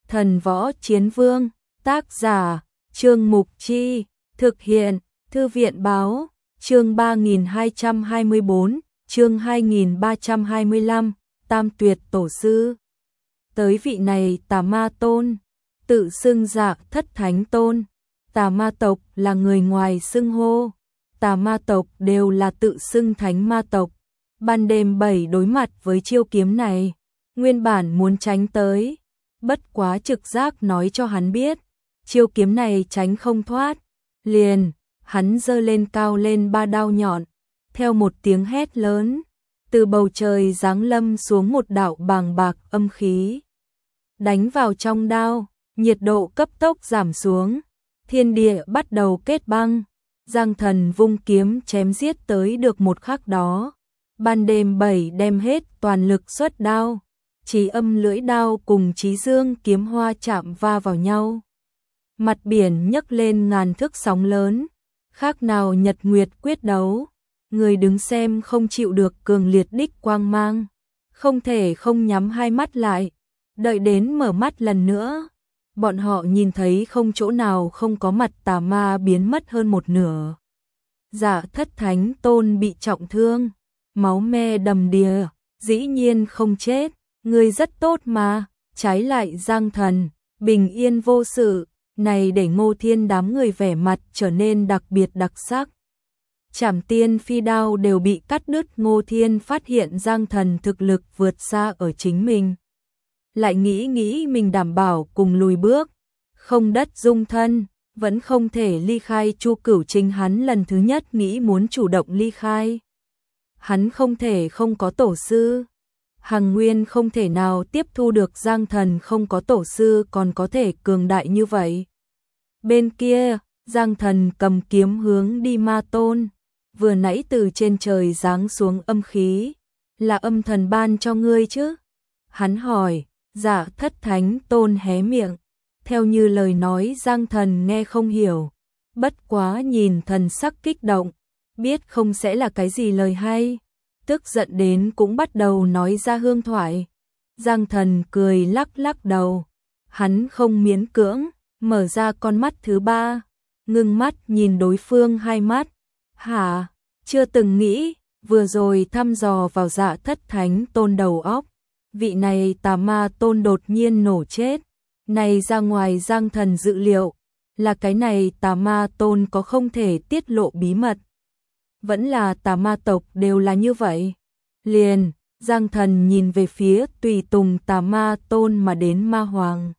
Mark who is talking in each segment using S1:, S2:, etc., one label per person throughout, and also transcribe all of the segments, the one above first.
S1: Thần Võ Chiến Vương, tác giả, Trương Mục Chi, thực hiện, Thư viện Báo, chương 3224, chương 2325, Tam Tuyệt Tổ Sư. Tới vị này Tà Ma Tôn, tự xưng Dạ Thất Thánh Tôn. Tà ma tộc là người ngoài xưng hô, tà ma tộc đều là tự xưng thánh ma tộc. Ban đêm 7 đối mặt với chiêu kiếm này, nguyên bản muốn tránh tới, bất quá trực giác nói cho hắn biết, chiêu kiếm này tránh không thoát, liền, hắn giơ lên cao lên 3 đao nhọn, theo một tiếng hét lớn, từ bầu trời giáng lâm xuống một đạo bàng bạc âm khí, đánh vào trong đao, nhiệt độ cấp tốc giảm xuống, thiên địa bắt đầu kết băng. Giang Thần vung kiếm chém giết tới được một khắc đó, ban đêm 7 đem hết toàn lực xuất đao, Chí Âm lưỡi đao cùng Chí Dương kiếm hoa chạm va vào nhau. Mặt biển nhấc lên ngàn thước sóng lớn, khác nào nhật nguyệt quyết đấu, người đứng xem không chịu được cường liệt đích quang mang, không thể không nhắm hai mắt lại, đợi đến mở mắt lần nữa. Bọn họ nhìn thấy không chỗ nào không có mặt tà ma biến mất hơn một nửa. Dạ Thất Thánh Tôn bị trọng thương, máu me đầm đìa, dĩ nhiên không chết, người rất tốt mà, trái lại Giang Thần, bình yên vô sự, này để Ngô Thiên đám người vẻ mặt trở nên đặc biệt đặc sắc. Trảm tiên phi đao đều bị cắt đứt, Ngô Thiên phát hiện Giang Thần thực lực vượt xa ở chính mình. Lại nghĩ mình đảm bảo cùng lùi bước, không đất dung thân, vẫn không thể ly khai Chu Cửu Chính. Hắn lần thứ nhất nghĩ muốn chủ động ly khai. Hắn không thể không có tổ sư. Hằng Nguyên không thể nào tiếp thu được Giang Thần không có tổ sư còn có thể cường đại như vậy. Bên kia, Giang Thần cầm kiếm hướng đi Ma Tôn, vừa nãy từ trên trời giáng xuống âm khí, là âm thần ban cho ngươi chứ? Hắn hỏi. Dạ Thất Thánh Tôn hé miệng, theo như lời nói Giang Thần nghe không hiểu, bất quá nhìn thần sắc kích động, biết không sẽ là cái gì lời hay, tức giận đến cũng bắt đầu nói ra hương thoại. Giang Thần cười lắc lắc đầu, hắn không miễn cưỡng, mở ra con mắt thứ ba, ngưng mắt nhìn đối phương hai mắt. Hả, chưa từng nghĩ, vừa rồi thăm dò vào Dạ Thất Thánh Tôn đầu óc. Vị này tà ma tôn đột nhiên nổ chết, này ra ngoài Giang Thần dự liệu, là cái này tà ma tôn có không thể tiết lộ bí mật. Vẫn là tà ma tộc đều là như vậy. Liền, Giang Thần nhìn về phía tùy tùng tà ma tôn mà đến ma hoàng.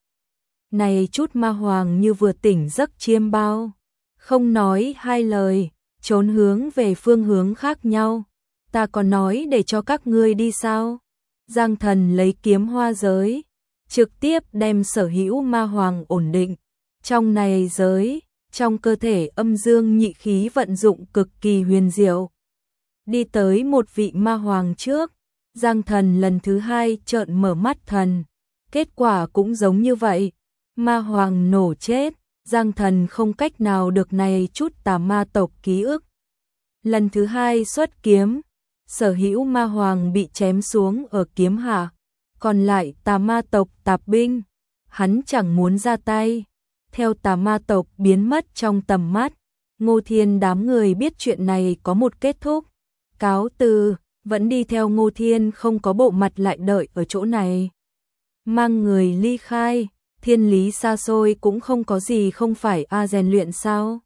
S1: Này chút ma hoàng như vừa tỉnh giấc chiêm bao, không nói hai lời, trốn hướng về phương hướng khác nhau. Ta còn nói để cho các ngươi đi sao? Giang Thần lấy kiếm hoa giới, trực tiếp đem sở hữu ma hoàng ổn định. Trong này giới, trong cơ thể âm dương nhị khí vận dụng cực kỳ huyền diệu. Đi tới một vị ma hoàng trước, Giang Thần lần thứ hai trợn mở mắt thần. Kết quả cũng giống như vậy, ma hoàng nổ chết, Giang Thần không cách nào được này chút tà ma tộc ký ức. Lần thứ hai xuất kiếm, sở hữu ma hoàng bị chém xuống ở kiếm hạ, còn lại tà ma tộc tạp binh, hắn chẳng muốn ra tay. Theo tà ma tộc biến mất trong tầm mắt, Ngô Thiên đám người biết chuyện này có một kết thúc. Cáo từ, vẫn đi theo Ngô Thiên không có bộ mặt lại đợi ở chỗ này. Mang người ly khai, thiên lý xa xôi cũng không có gì không phải rèn luyện sao?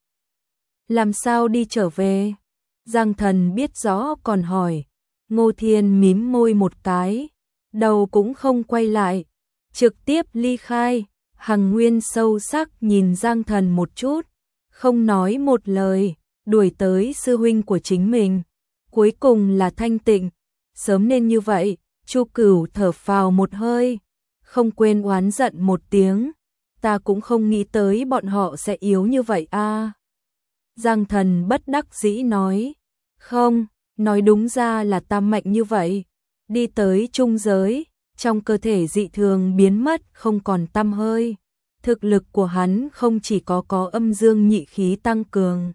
S1: Làm sao đi trở về? Giang Thần biết rõ còn hỏi. Ngô Thiên mím môi một cái, đầu cũng không quay lại, trực tiếp ly khai. Hằng Nguyên sâu sắc nhìn Giang Thần một chút, không nói một lời, đuổi tới sư huynh của chính mình. Cuối cùng là Thanh Tịnh, sớm nên như vậy. Chu Cửu thở phào một hơi, không quên oán giận một tiếng, ta cũng không nghĩ tới bọn họ sẽ yếu như vậy a. Giang Thần bất đắc dĩ nói, không, nói đúng ra là ta mạnh như vậy. Đi tới trung giới, trong cơ thể dị thường biến mất không còn tăm hơi. Thực lực của hắn không chỉ có âm dương nhị khí tăng cường,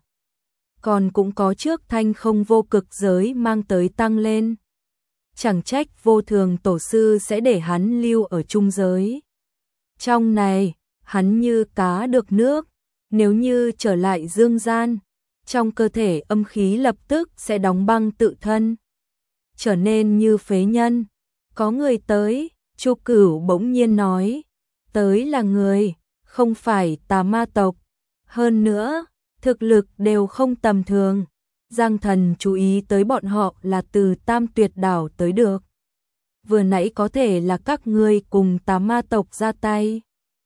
S1: còn cũng có trước thanh không vô cực giới mang tới tăng lên. Chẳng trách vô thường tổ sư sẽ để hắn lưu ở trung giới. Trong này, hắn như cá được nước, nếu như trở lại dương gian, trong cơ thể âm khí lập tức sẽ đóng băng tự thân, trở nên như phế nhân. Có người tới, Chu Cửu bỗng nhiên nói, tới là người, không phải tà ma tộc, hơn nữa, thực lực đều không tầm thường. Giang Thần chú ý tới bọn họ là từ Tam Tuyệt Đảo tới được. Vừa nãy có thể là các ngươi cùng tà ma tộc ra tay,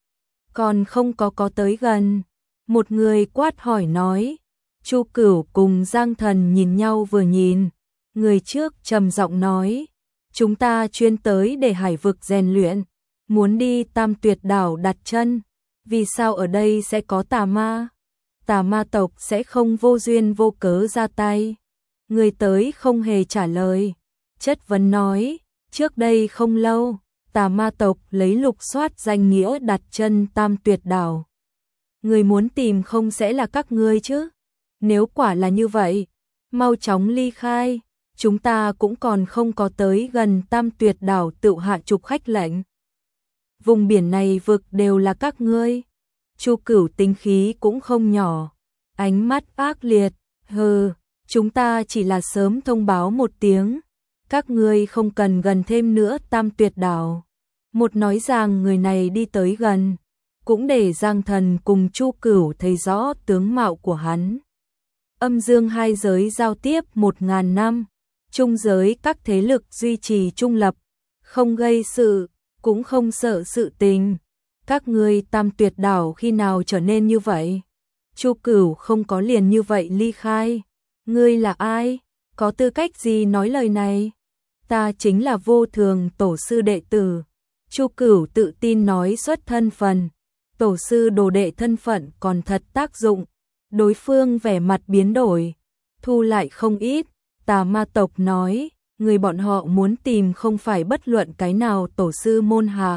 S1: còn không có tới gần. Một người quát hỏi nói. Chu Cửu cùng Giang Thần nhìn nhau vừa nhìn, người trước trầm giọng nói, chúng ta chuyên tới để hải vực rèn luyện, muốn đi Tam Tuyệt Đảo đặt chân, vì sao ở đây sẽ có tà ma? Tà ma tộc sẽ không vô duyên vô cớ ra tay. Người tới không hề trả lời, chất vấn nói, trước đây không lâu, tà ma tộc lấy lục soát danh nghĩa đặt chân Tam Tuyệt Đảo. Người muốn tìm không sẽ là các ngươi chứ? Nếu quả là như vậy, mau chóng ly khai, chúng ta cũng còn không có tới gần Tam Tuyệt Đảo tự hạ trục khách lệnh. Vùng biển này vực đều là các ngươi. Chu Cửu tính khí cũng không nhỏ, ánh mắt ác liệt, hừ, chúng ta chỉ là sớm thông báo một tiếng, các ngươi không cần gần thêm nữa Tam Tuyệt Đảo. Một nói rằng người này đi tới gần, cũng để Giang Thần cùng Chu Cửu thấy rõ tướng mạo của hắn. Âm dương hai giới giao tiếp 1000 năm, trung giới các thế lực duy trì trung lập, không gây sự, cũng không sợ sự tình. Các ngươi Tam Tuyệt Đảo khi nào trở nên như vậy? Chu Cửu không có liền như vậy ly khai. Ngươi là ai? Có tư cách gì nói lời này? Ta chính là Vô Thường tổ sư đệ tử. Chu Cửu tự tin nói xuất thân phần. Tổ sư đồ đệ thân phận còn thật tác dụng. Đối phương vẻ mặt biến đổi, thu lại không ít. Tà ma tộc nói, người bọn họ muốn tìm không phải bất luận cái nào tổ sư môn hạ.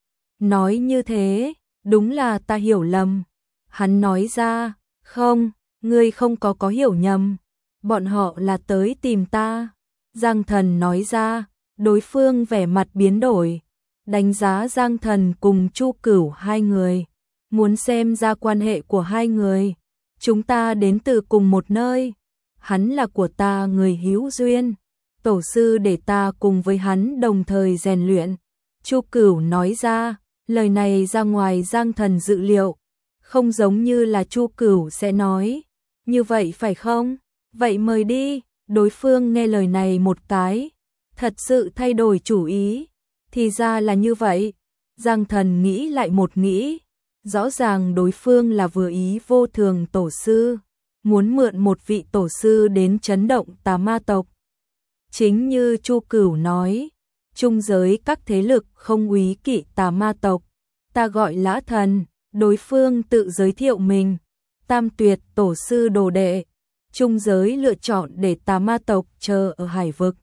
S1: Nói như thế, đúng là ta hiểu lầm. Hắn nói ra, không, ngươi không có hiểu nhầm. Bọn họ là tới tìm ta. Giang Thần nói ra, đối phương vẻ mặt biến đổi. Đánh giá Giang Thần cùng Chu Cửu hai người. Muốn xem ra quan hệ của hai người. Chúng ta đến từ cùng một nơi. Hắn là của ta người hữu duyên. Tổ sư để ta cùng với hắn đồng thời rèn luyện. Chu Cửu nói ra, lời này ra ngoài Giang Thần dự liệu. Không giống như là Chu Cửu sẽ nói. Như vậy phải không? Vậy mời đi. Đối phương nghe lời này một cái, thật sự thay đổi chủ ý. Thì ra là như vậy. Giang Thần nghĩ lại một nghĩ. Rõ ràng đối phương là vừa ý Vô Thường tổ sư, muốn mượn một vị tổ sư đến chấn động tà ma tộc. Chính như Chu Cửu nói, trung giới các thế lực không úy kỵ tà ma tộc. Ta gọi Lã Thần, đối phương tự giới thiệu mình. Tam Tuyệt tổ sư đồ đệ, trung giới lựa chọn để tà ma tộc chờ ở hải vực.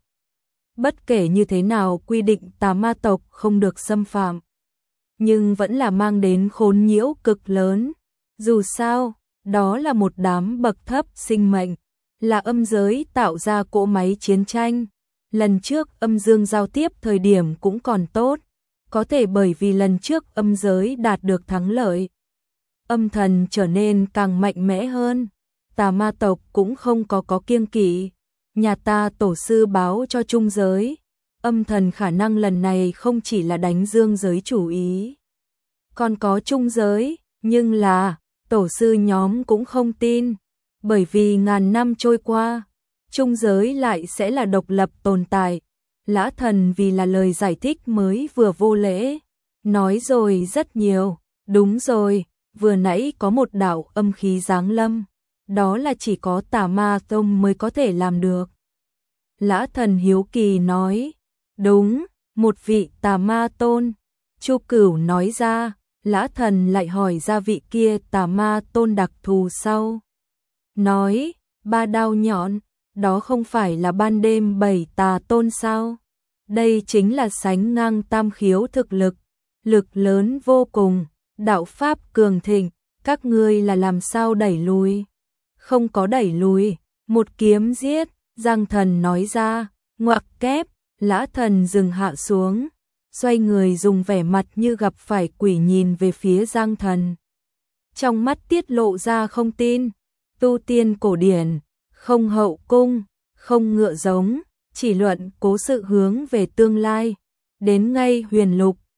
S1: Bất kể như thế nào quy định tà ma tộc không được xâm phạm, nhưng vẫn là mang đến khốn nhiễu cực lớn. Dù sao, đó là một đám bậc thấp sinh mệnh, là âm giới tạo ra cỗ máy chiến tranh. Lần trước âm dương giao tiếp thời điểm cũng còn tốt, có thể bởi vì lần trước âm giới đạt được thắng lợi, âm thần trở nên càng mạnh mẽ hơn. Tà ma tộc cũng không có kiêng kỵ. Nhà ta tổ sư báo cho trung giới, âm thần khả năng lần này không chỉ là đánh dương giới chủ ý, còn có trung giới, nhưng là tổ sư nhóm cũng không tin, bởi vì ngàn năm trôi qua, trung giới lại sẽ là độc lập tồn tại. Lã Thần vì là lời giải thích mới vừa vô lễ, nói rồi rất nhiều. Đúng rồi, vừa nãy có một đạo âm khí giáng lâm, đó là chỉ có Tà Ma Tông mới có thể làm được. Lã Thần hiếu kỳ nói, đúng, một vị Tà Ma Tôn. Chu Cửu nói ra. Lã Thần lại hỏi ra vị kia Tà Ma Tôn đặc thù sau. Nói, 3 đao nhọn, đó không phải là ban đêm 7 tà tôn sao? Đây chính là sánh ngang tam khiếu thực lực, lực lớn vô cùng, đạo pháp cường thịnh, các ngươi là làm sao đẩy lùi? Không có đẩy lùi, một kiếm giết. Giang Thần nói ra. Ngoặc kép. Lã Thần dừng hạ xuống, xoay người dùng vẻ mặt như gặp phải quỷ nhìn về phía Giang Thần. Trong mắt tiết lộ ra không tin, tu tiên cổ điển, không hậu cung, không ngựa giống, chỉ luận cố sự hướng về tương lai. Đến ngay Huyền Lục,